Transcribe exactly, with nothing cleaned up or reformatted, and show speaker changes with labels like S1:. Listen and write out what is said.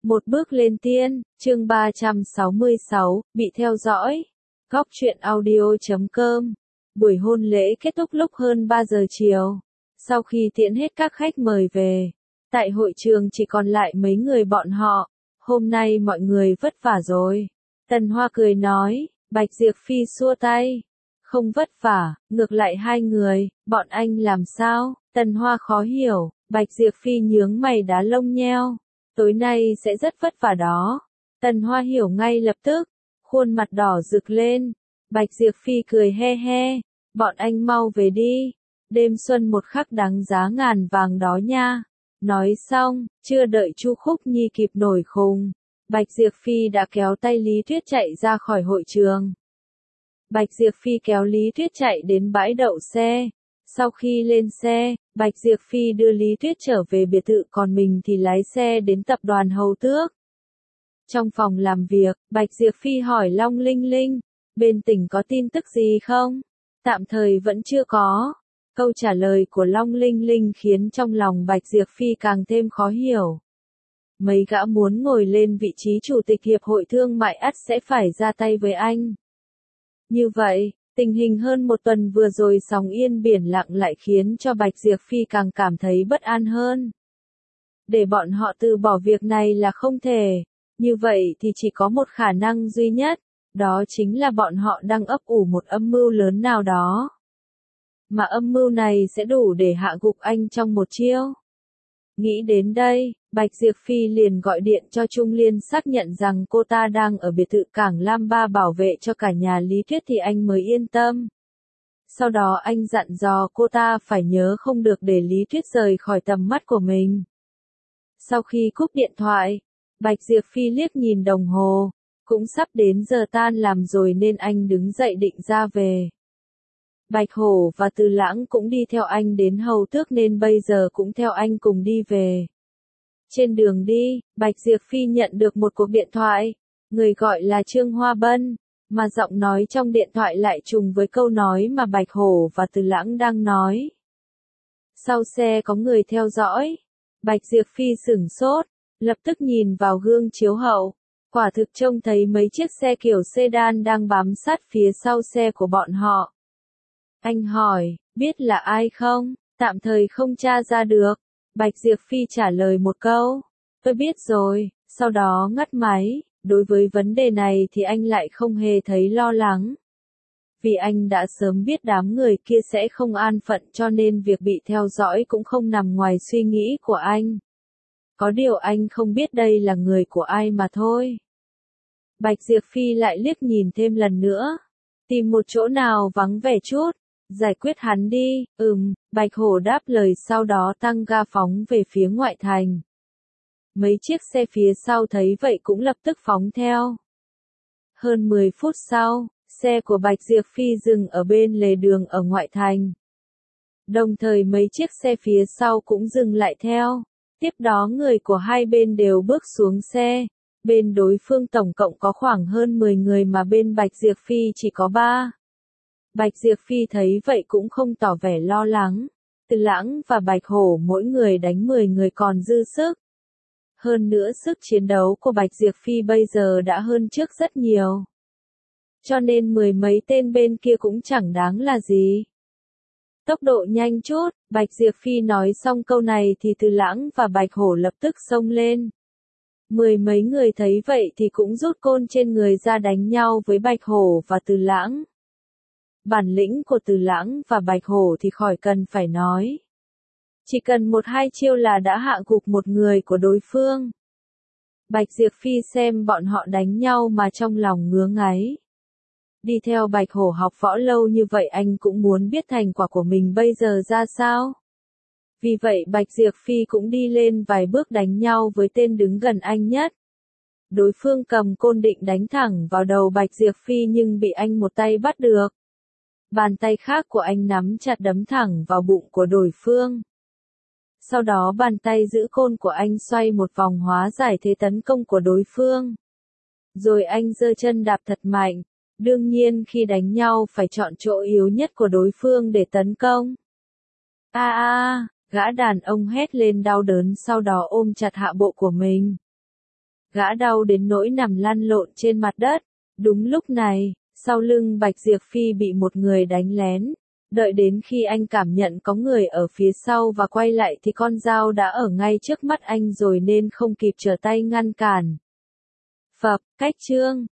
S1: Một bước lên tiên, chương ba trăm sáu mươi sáu, bị theo dõi. Góc truyện audio chấm com. Buổi hôn lễ kết thúc lúc hơn ba giờ chiều. Sau khi tiễn hết các khách mời về, tại hội trường chỉ còn lại mấy người bọn họ. Hôm nay mọi người vất vả rồi. Tần Hoa cười nói, Bạch Diệp Phi xua tay. Không vất vả, ngược lại hai người, bọn anh làm sao? Tần Hoa khó hiểu, Bạch Diệp Phi nhướng mày đá lông nheo. Tối nay sẽ rất vất vả đó. Tần Hoa hiểu ngay lập tức, khuôn mặt đỏ rực lên. Bạch Diệp Phi cười he he, bọn anh mau về đi. Đêm xuân một khắc đáng giá ngàn vàng đó nha. Nói xong, chưa đợi Chu Khúc Nhi kịp nổi khùng, Bạch Diệp Phi đã kéo tay Lý Tuyết chạy ra khỏi hội trường. Bạch Diệp Phi kéo Lý Tuyết chạy đến bãi đậu xe. Sau khi lên xe, Bạch Diệp Phi đưa Lý Tuyết trở về biệt thự, còn mình thì lái xe đến tập đoàn Hầu Tước. Trong phòng làm việc, Bạch Diệp Phi hỏi Long Linh Linh, bên tỉnh có tin tức gì không? Tạm thời vẫn chưa có. Câu trả lời của Long Linh Linh khiến trong lòng Bạch Diệp Phi càng thêm khó hiểu. Mấy gã muốn ngồi lên vị trí chủ tịch hiệp hội thương mại ắt sẽ phải ra tay với anh. Như vậy, tình hình hơn một tuần vừa rồi sóng yên biển lặng lại khiến cho Bạch Diệp Phi càng cảm thấy bất an hơn. Để bọn họ từ bỏ việc này là không thể. Như vậy thì chỉ có một khả năng duy nhất, đó chính là bọn họ đang ấp ủ một âm mưu lớn nào đó. Mà âm mưu này sẽ đủ để hạ gục anh trong một chiêu. Nghĩ đến đây, Bạch Diệp Phi liền gọi điện cho Trung Liên xác nhận rằng cô ta đang ở biệt thự Cảng Lam Ba bảo vệ cho cả nhà Lý Tuyết thì anh mới yên tâm. Sau đó anh dặn dò cô ta phải nhớ không được để Lý Tuyết rời khỏi tầm mắt của mình. Sau khi cúp điện thoại, Bạch Diệp Phi liếc nhìn đồng hồ, cũng sắp đến giờ tan làm rồi nên anh đứng dậy định ra về. Bạch Hổ và Từ Lãng cũng đi theo anh đến Hầu Tước nên bây giờ cũng theo anh cùng đi về. Trên đường đi, Bạch Diệp Phi nhận được một cuộc điện thoại, người gọi là Trương Hoa Bân, mà giọng nói trong điện thoại lại trùng với câu nói mà Bạch Hổ và Từ Lãng đang nói. Sau xe có người theo dõi. Bạch Diệp Phi sửng sốt, lập tức nhìn vào gương chiếu hậu. Quả thực trông thấy mấy chiếc xe kiểu sedan đang bám sát phía sau xe của bọn họ. Anh hỏi, biết là ai không? Tạm thời không tra ra được. Bạch Diệp Phi trả lời một câu, tôi biết rồi, sau đó ngắt máy. Đối với vấn đề này thì anh lại không hề thấy lo lắng. Vì anh đã sớm biết đám người kia sẽ không an phận cho nên việc bị theo dõi cũng không nằm ngoài suy nghĩ của anh. Có điều anh không biết đây là người của ai mà thôi. Bạch Diệp Phi lại liếc nhìn thêm lần nữa. Tìm một chỗ nào vắng vẻ chút. Giải quyết hắn đi, ừm, Bạch Hổ đáp lời sau đó tăng ga phóng về phía ngoại thành. Mấy chiếc xe phía sau thấy vậy cũng lập tức phóng theo. Hơn mười phút sau, xe của Bạch Diệp Phi dừng ở bên lề đường ở ngoại thành. Đồng thời mấy chiếc xe phía sau cũng dừng lại theo. Tiếp đó người của hai bên đều bước xuống xe. Bên đối phương tổng cộng có khoảng hơn mười người mà bên Bạch Diệp Phi chỉ có ba. Bạch Diệp Phi thấy vậy cũng không tỏ vẻ lo lắng. Từ Lãng và Bạch Hổ mỗi người đánh mười người còn dư sức. Hơn nữa sức chiến đấu của Bạch Diệp Phi bây giờ đã hơn trước rất nhiều. Cho nên mười mấy tên bên kia cũng chẳng đáng là gì. Tốc độ nhanh chút, Bạch Diệp Phi nói xong câu này thì Từ Lãng và Bạch Hổ lập tức xông lên. Mười mấy người thấy vậy thì cũng rút côn trên người ra đánh nhau với Bạch Hổ và Từ Lãng. Bản lĩnh của Từ Lãng và Bạch Hổ thì khỏi cần phải nói. Chỉ cần một hai chiêu là đã hạ gục một người của đối phương. Bạch Diệp Phi xem bọn họ đánh nhau mà trong lòng ngứa ngáy. Đi theo Bạch Hổ học võ lâu như vậy anh cũng muốn biết thành quả của mình bây giờ ra sao. Vì vậy Bạch Diệp Phi cũng đi lên vài bước đánh nhau với tên đứng gần anh nhất. Đối phương cầm côn định đánh thẳng vào đầu Bạch Diệp Phi nhưng bị anh một tay bắt được. Bàn tay khác của anh nắm chặt đấm thẳng vào bụng của đối phương. Sau đó bàn tay giữ côn của anh xoay một vòng hóa giải thế tấn công của đối phương. Rồi anh giơ chân đạp thật mạnh. Đương nhiên khi đánh nhau phải chọn chỗ yếu nhất của đối phương để tấn công. A a, gã đàn ông hét lên đau đớn sau đó ôm chặt hạ bộ của mình. gã đau đến nỗi nằm lăn lộn trên mặt đất. Đúng lúc này, sau lưng Bạch Diệp Phi bị một người đánh lén. Đợi đến khi anh cảm nhận có người ở phía sau và quay lại thì con dao đã ở ngay trước mắt anh rồi nên không kịp trở tay ngăn cản. Phập, cách chương.